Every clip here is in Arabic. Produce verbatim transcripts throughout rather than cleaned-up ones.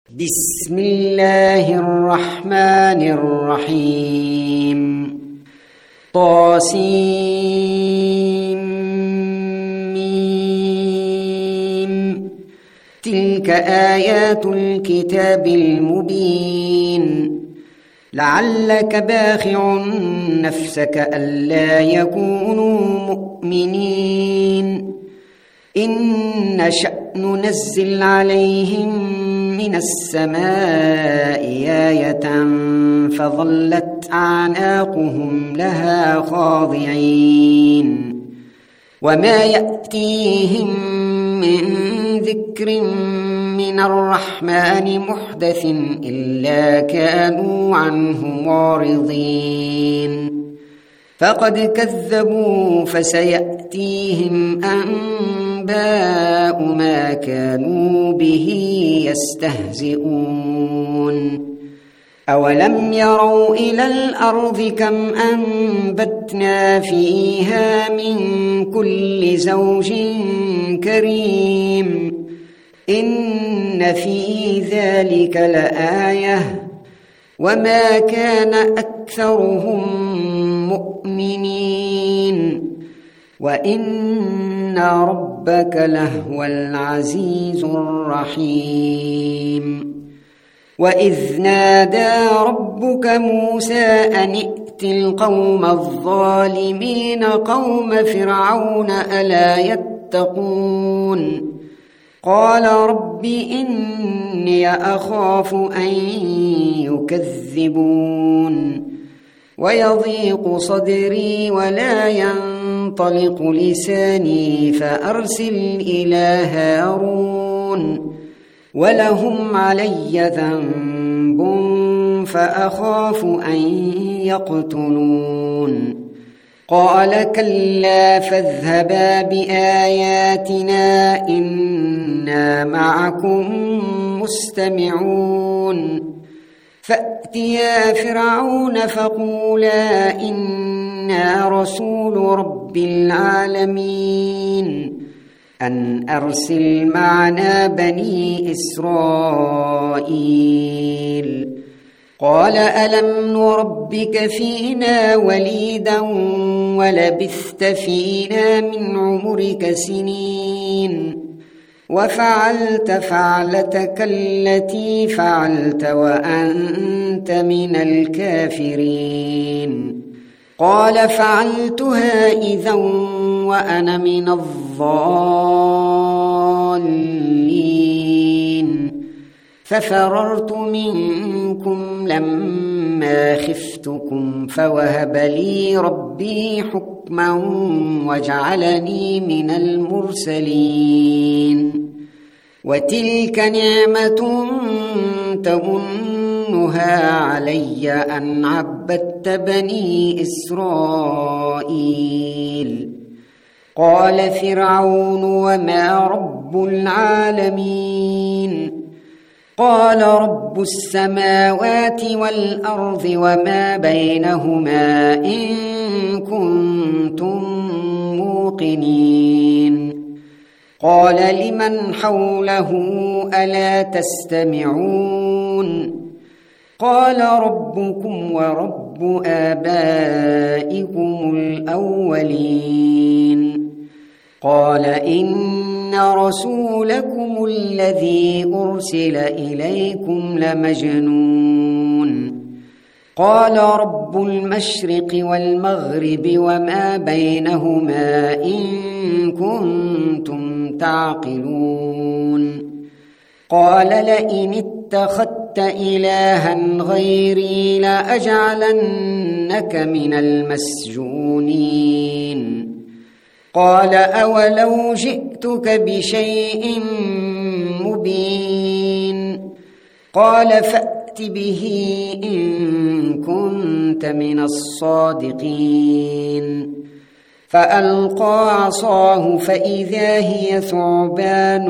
بسم الله الرحمن الرحيم. طاسيم. تلك آيات الكتاب المبين. لعلك باخع نفسك ألا يكونوا مؤمنين. إن نشأ ننزل عليهم من السماء آية فظلت أعناقهم لها خاضعين. وما يأتيهم من ذكر من الرحمن محدث إلا كانوا عنه معرضين. فقد كذبوا فسيأتيهم أنباء ما كانوا به يستهزئون. أولم يروا إلى الأرض كم أنبتنا فيها من كل زوج كريم. إن في ذلك لآية وما كان أكثرهم مؤمنين وإن ربك لهو العزيز الرحيم. وإذ نادى ربك موسى أن ائت القوم الظالمين قوم فرعون ألا يتقون. قال رب إني أخاف أن يكذبون ويضيق صدري ولا ينطلق لساني فأرسل إلى هارون ولهم علي ذنب فأخاف أن يقتلون. قال كلا فاذهبا بآياتنا إنا معكم مستمعون. فأتيا فرعون فقولا إنا رسول رب العالمين أن أرسل معنا بني إسرائيل. قال ألم نربك فينا وليدا ولبثت فينا من عمرك سنين وفعلت فعلتك التي فعلت وأنت من الكافرين. قال فعلتها إذا وأنا من الضالين. ففررت منكم لما خفتكم فوهب لي ربي حكما وجعلني من المرسلين. وتلك نعمة تمنها علي أن عبدت بني إسرائيل. قال فرعون وما رب العالمين؟ قال رب السماوات والأرض وما بينهما إن كنتم موقنين. قال لمن حوله ألا تستمعون؟ قال ربكم ورب آبائكم الأولين. قال إن رسولكم الذي أرسل إليكم لمجنون. قال رب المشرق والمغرب وما بينهما إن كنتم تعقلون. قال لئن اتخذت إلها غيري لأجعلنك من المسجونين. قال أولو جئتك بشيء مبين؟ قال فأت به إن كنت من الصادقين. فألقى عصاه فإذا هي ثعبان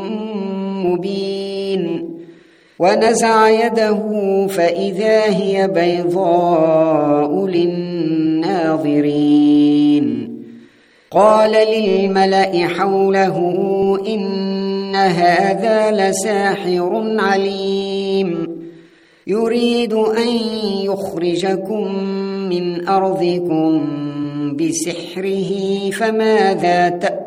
مبين ونزع يده فإذا هي بيضاء للناظرين. قال للملأ حوله إن هذا لساحر عليم يريد أن يخرجكم من أرضكم بسحره فماذا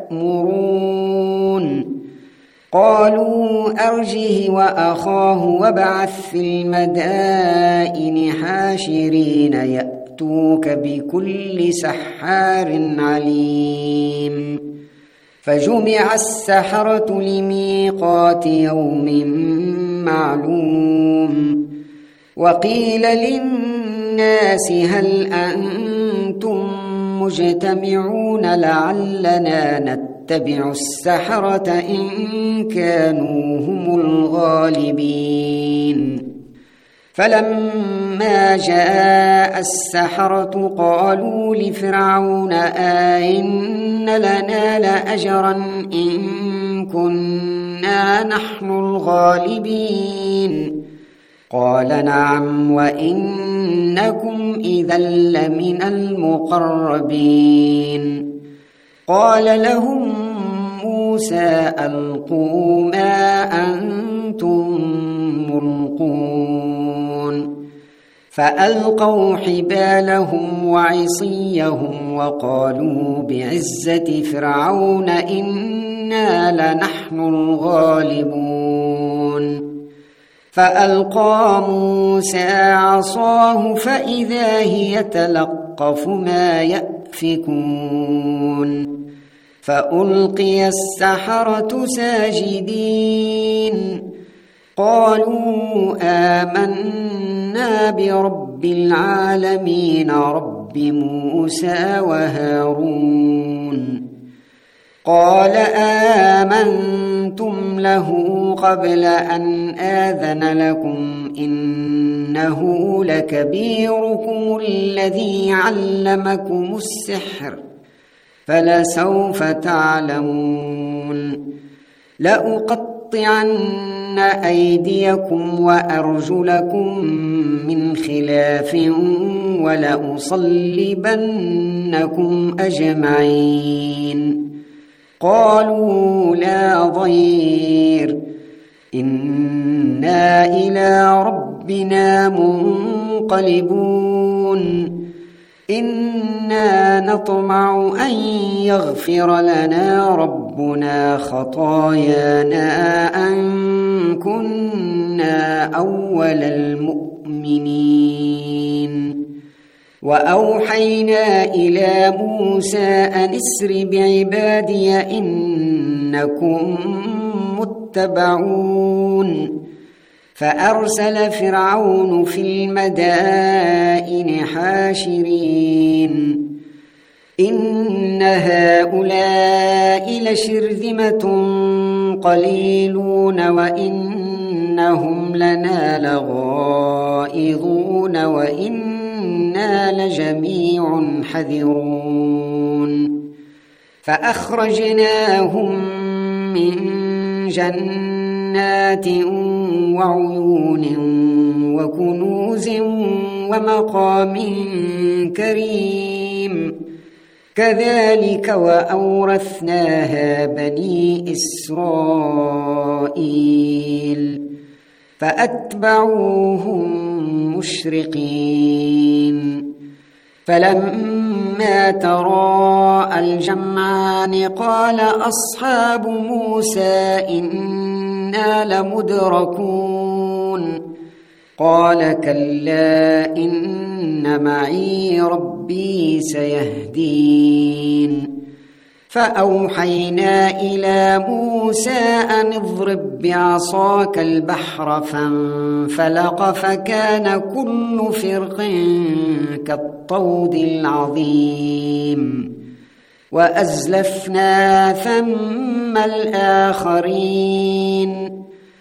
تأمرون قالوا أرجه وأخاه وابعث في المدائن حاشرين يأتوك بكل سحار عليم فجمع السحرة لميقات يوم معلوم وقيل للناس هل أنتم مجتمعون لعلنا نتبع السحرة إن كانوا هم الغالبين فلما جاء السحرة قالوا لفرعون أئن لنا لأجرا إن كنا نحن الغالبين قال نعم وإنكم إذا لمن المقربين قال لهم موسى ألقوا ما أنتم ملقون فألقوا حبالهم وعصيهم وقالوا بعزة فرعون إنا لنحن الغالبون فألقى موسى عصاه فإذا هي تلقف ما يأفكون فألقي السحرة ساجدين قالوا آمنا برب العالمين رب موسى وهارون قال آمنتم له قبل أن آذن لكم إنه لكبيركم الذي علمكم السحر فلسوف تعلمون لأقطعن أيديكم وأرجلكم من خلاف ولأصلبنكم أجمعين قالوا لا ضير إنا إلى ربنا منقلبون إنا نطمع أن يغفر لنا ربنا خطايانا أن كنا أول المؤمنين وأوحينا إلى موسى أن اسر بعبادي إنكم متبعون فأرسل فرعون في المدائن حاشرين إن هؤلاء لشرذمة قليلون وإنهم لنا لغائظون وإنا لجميع حذرون فأخرجناهم من جنات وعيون وكنوز ومقام كريم كذلك وأورثناها بني إسرائيل فأتبعوهم مشرقين فلما تراءى الجمعان قال أصحاب موسى إنا لمدركون قال كلا إن معي ربي سيهدين فأوحينا إلى موسى أن اضرب بعصاك البحر فانفلق فكان كل فرق كالطود العظيم وأزلفنا ثم الآخرين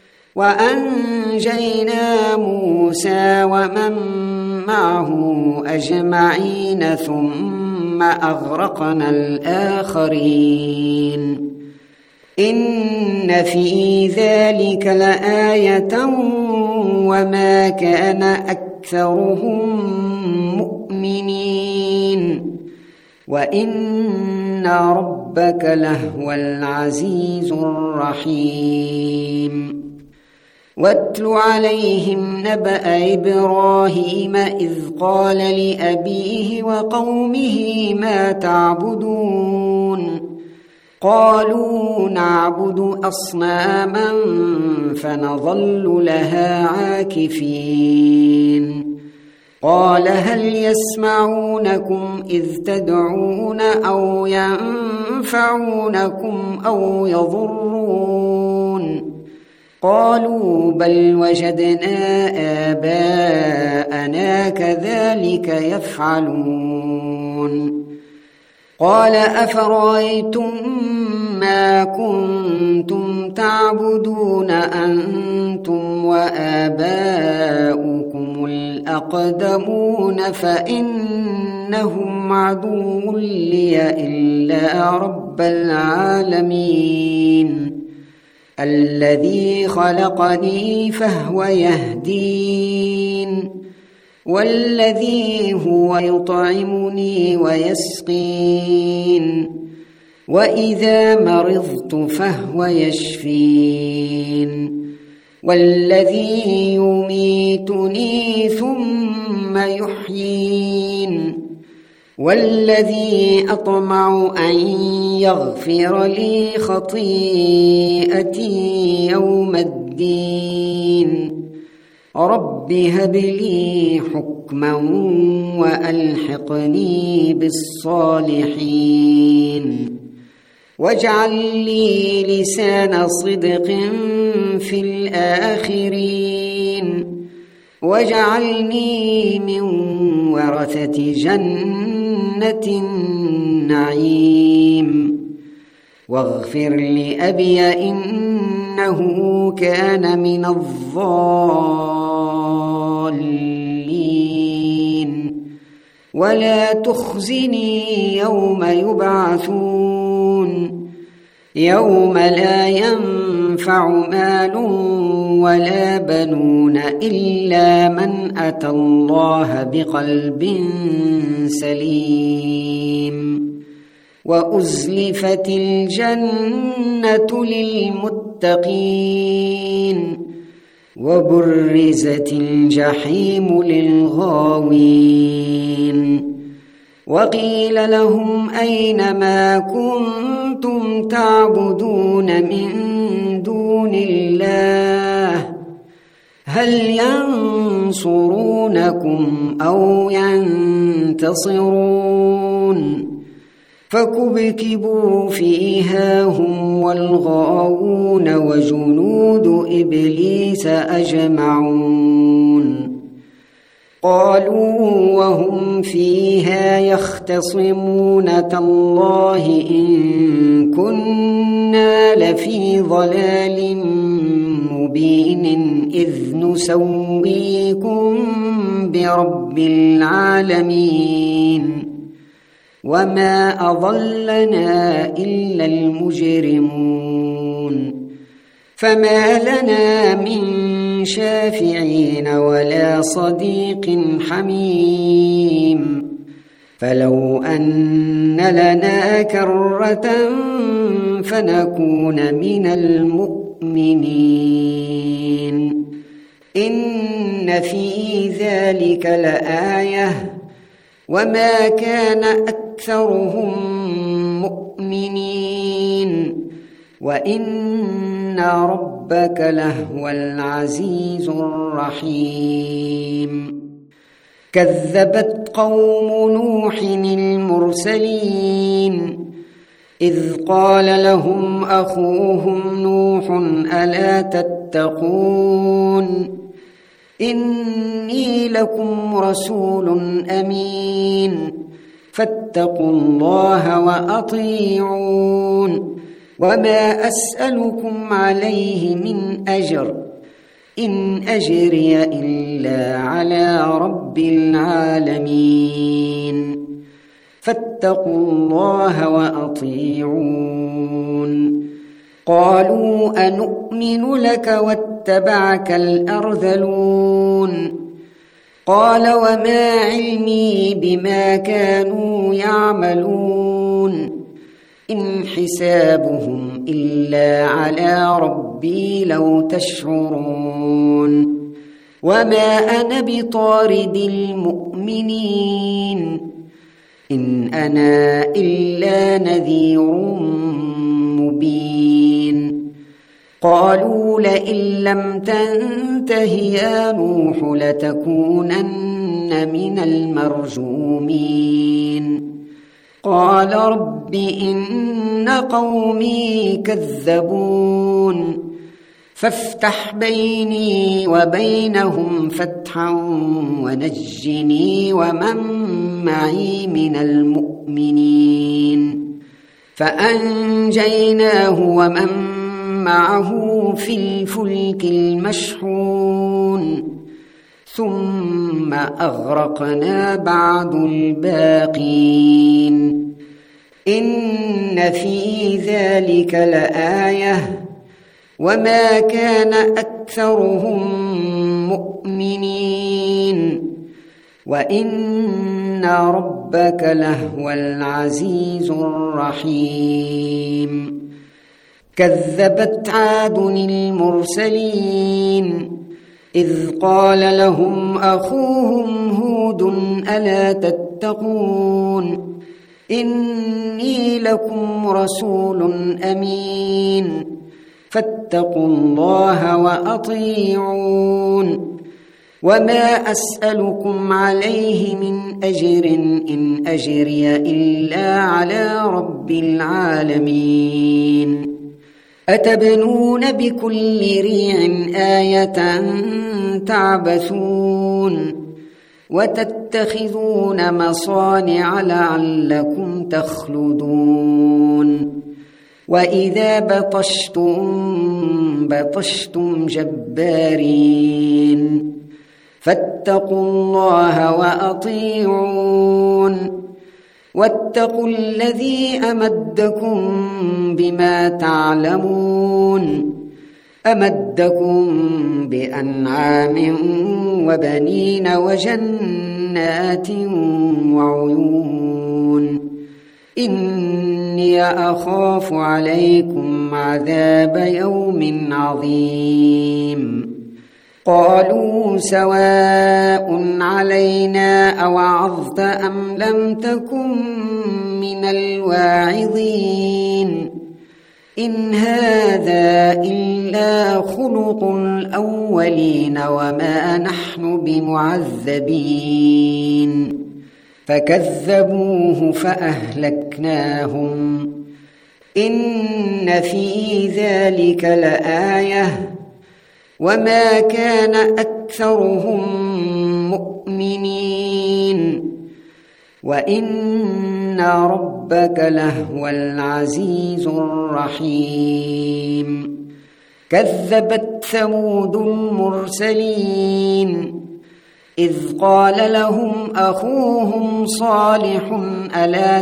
وأنجينا موسى ومن معه أجمعين ثم أغرقنا الآخرين إن في ذلك لآية وما كان أكثرهم مؤمنين وإن ربك لهو العزيز الرحيم واتل عليهم نبأ إبراهيم إذ قال لأبيه وقومه ما تعبدون قالوا نعبد أصناما فنظل لها عاكفين قال هل يسمعونكم إذ تدعون أو ينفعونكم أو يضرون قالوا بل وجدنا آباءنا كذلك يفعلون قال أفرأيتم ما كنتم تعبدون أنتم وآباؤكم الأقدمون فإنهم عدو لي إلا رب العالمين الذي خلقني فهو يهدين والذي هو يطعمني ويسقين وإذا مرضت فهو يشفين والذي يميتني ثم يحيين والذي أطمع أن يغفر لي خطيئتي يوم الدين رب هب لي حكما وألحقني بالصالحين واجعل لي لسان صدق في الآخرين واجعلني من ورثة جنة النعيم واغفر لأبي إنه كان من الضالين ولا تخزني يوم يبعثون يوم لا ينفع مال ولا بنون إلا من أتى الله بقلب سليم وأزلفت الجنة للمتقين وبرزت الجحيم للغاوين وقيل لهم أين ما كنتم تعبدون من دون الله هل ينصرونكم أو ينتصرون فكبكبوا فيها هم والغاوون وجنود إبليس أجمعون قالوا وهم فيها يختصمون تالله إن كنا لفي ضلال مبين إذ نسويكم برب العالمين وما أضلنا إلا المجرمون فما لنا من شافعين ولا صديق حميم فلو أن لنا كرة فنكون من المؤمنين إن في ذلك لآية وما كان أكثرهم مؤمنين وإن ربك لهو العزيز الرحيم كذبت قوم نوح المرسلين إذ قال لهم أخوهم نوح ألا تتقون إني لكم رسول أمين فاتقوا الله وأطيعون وما أسألكم عليه من أجر إن أجري إلا على رب العالمين فاتقوا الله وأطيعون قالوا أنؤمن لك واتبعك الأرذلون قال وما علمي بما كانوا يعملون إن حسابهم إلا على ربي لو تشعرون وما أنا بطارد المؤمنين إن أنا إلا نذير مبين قالوا لئن لم تنته يا نوح لتكونن من المرجومين قال رب إن قومي كذبون فافتح بيني وبينهم فتحا ونجني ومن معي من المؤمنين فأنجيناه ومن معه في الفلك المشحون ثم أغرقنا بعد الباقين إن في ذلك لآية وما كان أكثرهم مؤمنين وإن ربك لهو العزيز الرحيم كذبت عاد المرسلين إذ قال لهم أخوهم هود ألا تتقون إني لكم رسول أمين فاتقوا الله وأطيعون وما أسألكم عليه من أجر إن أجري إلا على رب العالمين أتبنون بكل ريع آية تعبثون وتتخذون مصانع لعلكم تخلدون وإذا بطشتم بطشتم جبارين فاتقوا الله وأطيعون واتقوا الذي أمدكم بما تعلمون أمدكم بأنعام وبنين وجنات وعيون إني أخاف عليكم عذاب يوم عظيم قالوا سواء علينا أوعظت أم لم تكن من الواعظين إن هذا إلا خلق الأولين وما نحن بمعذبين فكذبوه فأهلكناهم إن في ذلك لآية وما كان أكثرهم مؤمنين وإن ربك لهو العزيز الرحيم كذبت ثمود المرسلين إذ قال لهم أخوهم صالح ألا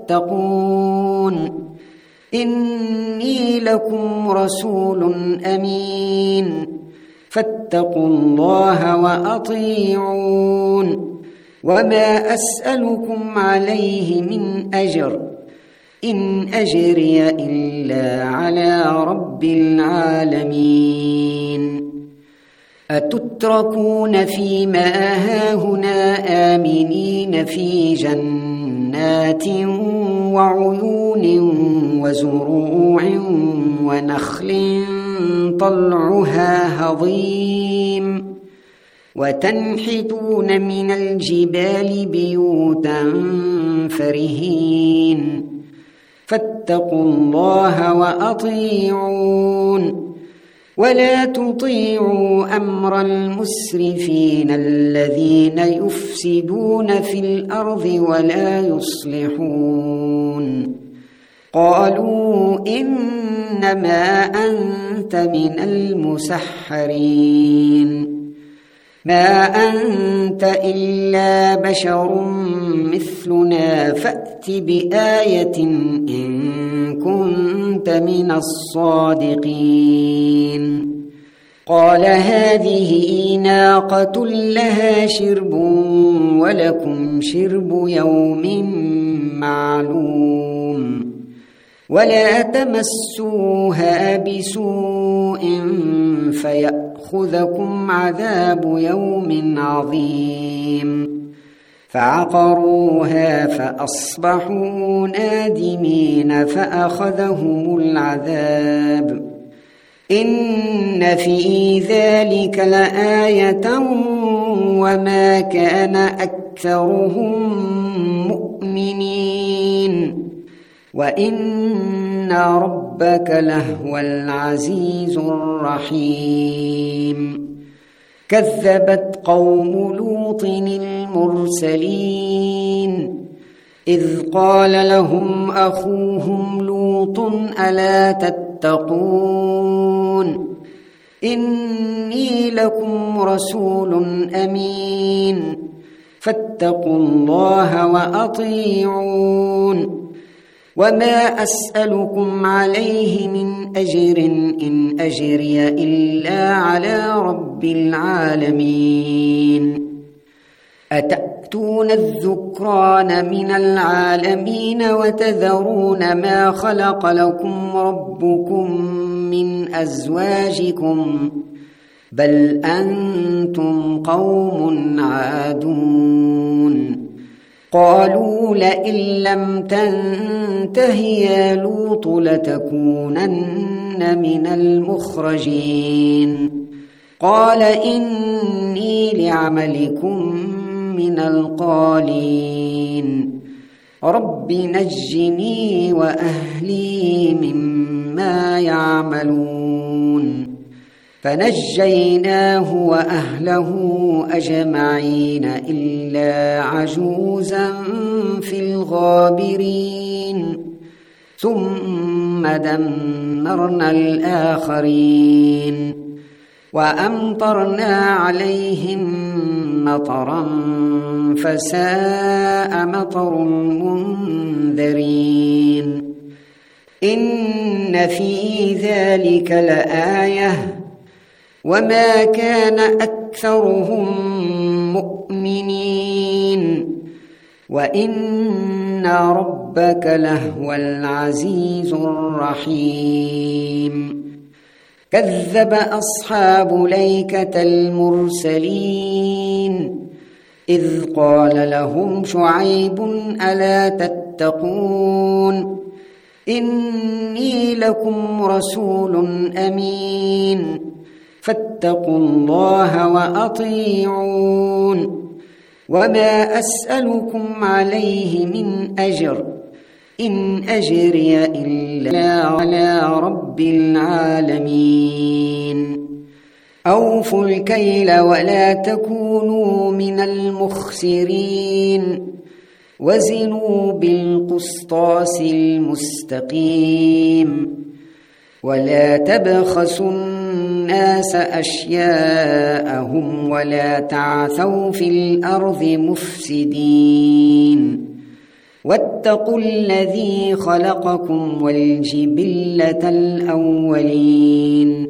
تتقون إني لكم رسول أمين فاتقوا الله وأطيعون وما أسألكم عليه من أجر إن أجري إلا على رب العالمين أتتركون فيما هاهنا آمنين في جنات وعيون وزروع ونخل طلعها هضيم وتنحتون من الجبال بيوتا فرهين فاتقوا الله وأطيعون ولا تطيعوا أمر المسرفين الذين يفسدون في الأرض ولا يصلحون قالوا إنما أنت من المسحرين ما أنت إلا بشر مثلنا فأت بآية إن كنت من الصادقين قال هذه ناقة لها شرب ولكم شرب يوم معلوم ولا تمسوها بسوء فيأخذكم عذاب يوم عظيم فعقروها فأصبحوا نادمين فأخذهم العذاب إن في ذلك لآية وما كان أكثرهم مؤمنين وإن ربك لهو العزيز الرحيم كذبت قوم لوط المرسلين إذ قال لهم أخوهم لوط ألا تتقون إني لكم رسول أمين فاتقوا الله وأطيعون وما أسألكم عليه من أجر إن أجري إلا على رب العالمين أتأتون الذكران من العالمين وتذرون ما خلق لكم ربكم من أزواجكم بل أنتم قوم عادون قالوا لئن لم تنته يا لوط لتكونن من المخرجين قال إني لعملكم من القالين رب نجني وأهلي مما يعملون فنجيناه وأهله أجمعين إلا عجوزا في الغابرين ثم دمرنا الآخرين وأمطرنا عليهم مطرا فساء مطر المنذرين إن في ذلك لآية وما كان أكثرهم مؤمنين وإن ربك لهو العزيز الرحيم كذب أصحاب الأيكة المرسلين إذ قال لهم شعيب ألا تتقون إني لكم رسول أمين فاتقوا الله وأطيعون وما أسألكم عليه من أجر إن أجري إلا على رب العالمين أوفوا الكيل ولا تكونوا من المخسرين وزنوا بالقسطاس المستقيم ولا تبخسوا الناس أشياءهم ولا تعثوا في الأرض مفسدين واتقوا الذي خلقكم والجبلة الأولين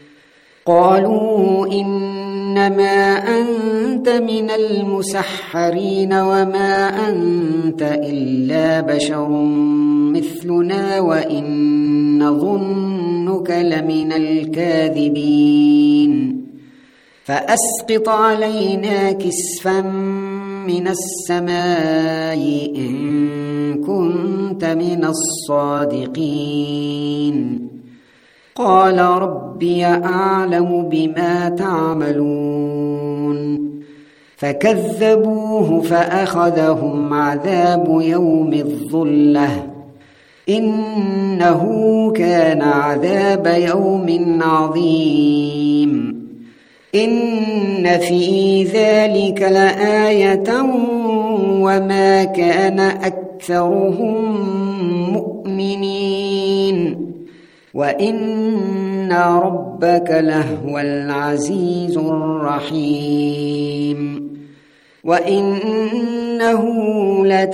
قالوا إنما أنت من المسحرين وما أنت إلا بشر مثلنا وإن نظنك لمن الكاذبين فأسقط علينا كسفا من السماء إن كنت من الصادقين قال ربي أعلم بما تعملون فكذبوه فأخذهم عذاب يوم الظلة إنه كان عذاب يوم عظيم إن في ذلك لآية وما كان أكثرهم مؤمنين وإن ربك لهو العزيز الرحيم وإنه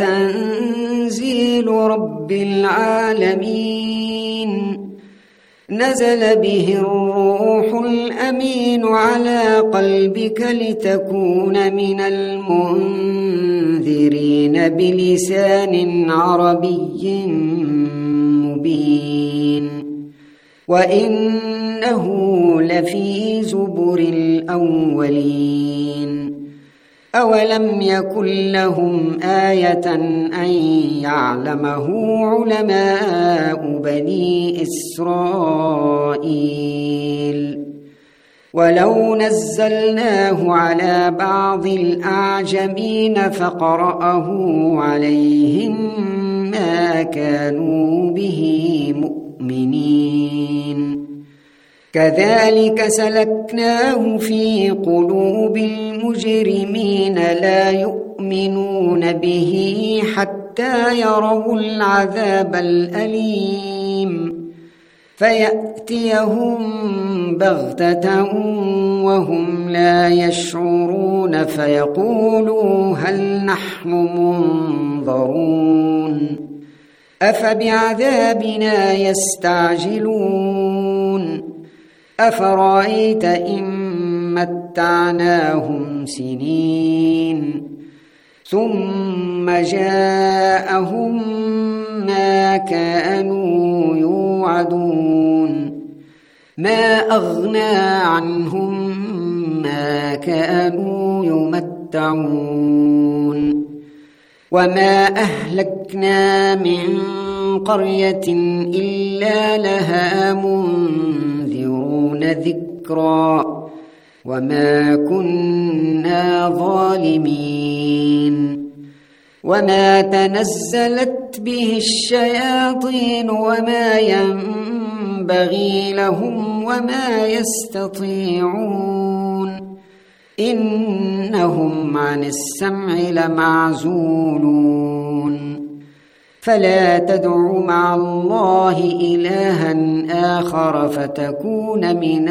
لتنزيل رب العالمين نزل به الروح الأمين على قلبك لتكون من المنذرين بلسان عربي مبين وإنه لفي زبر الأولين أولم يكن لهم آية أن يعلمه علماء بني إسرائيل ولو نزلناه على بعض الأعجمين فقرأه عليهم ما كانوا به مؤمنين كذلك سلكناه في قلوب المجرمين لا يؤمنون به حتى يروا العذاب الأليم فيأتيهم بغتة وهم لا يشعرون فيقولوا هل نحن منظرون أفبعذابنا يستعجلون أفرأيت إن متعناهم سنين ثم جاءهم ما كانوا يوعدون ما أغنى عنهم ما كانوا يمتعون وما أهلكنا من قرية إلا لها منذرون ذكرا وما كنا ظالمين وما تنزلت به الشياطين وما ينبغي لهم وما يستطيعون إنهم عن السمع لمعزولون فلا تدع مع الله إلها آخر فتكون من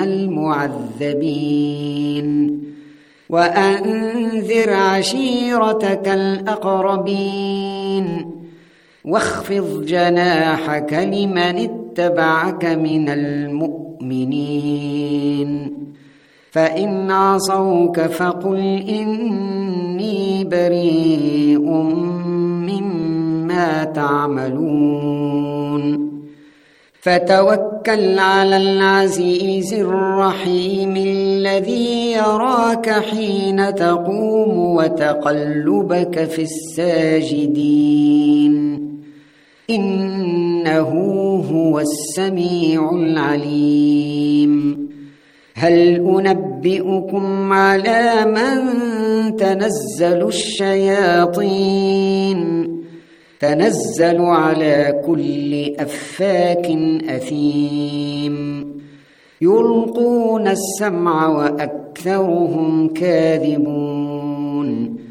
المعذبين وأنذر عشيرتك الأقربين واخفض جناحك لمن اتبعك من المؤمنين فإن عصوك فقل إني بريء مما تعملون فتوكل على العزيز الرحيم الذي يراك حين تقوم وتقلبك في الساجدين إنه هو السميع العليم هل أنبئكم على من تنزل الشياطين تنزل على كل أفاك أثيم يلقون السمع وأكثرهم كاذبون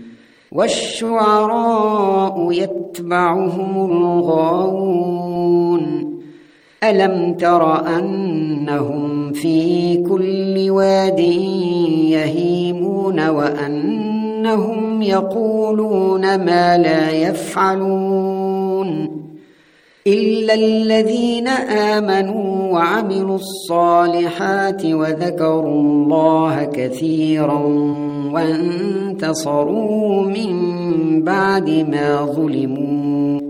والشعراء يتبعهم الغاوون ألم تر أنهم في كل واد يهيمون وأنهم يقولون ما لا يفعلون إلا الذين آمنوا وعملوا الصالحات وذكروا الله كثيرا وانتصروا من بعد ما ظلموا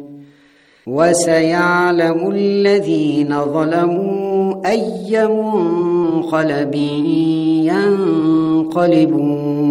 وسيعلم الذين ظلموا أي منقلب ينقلبون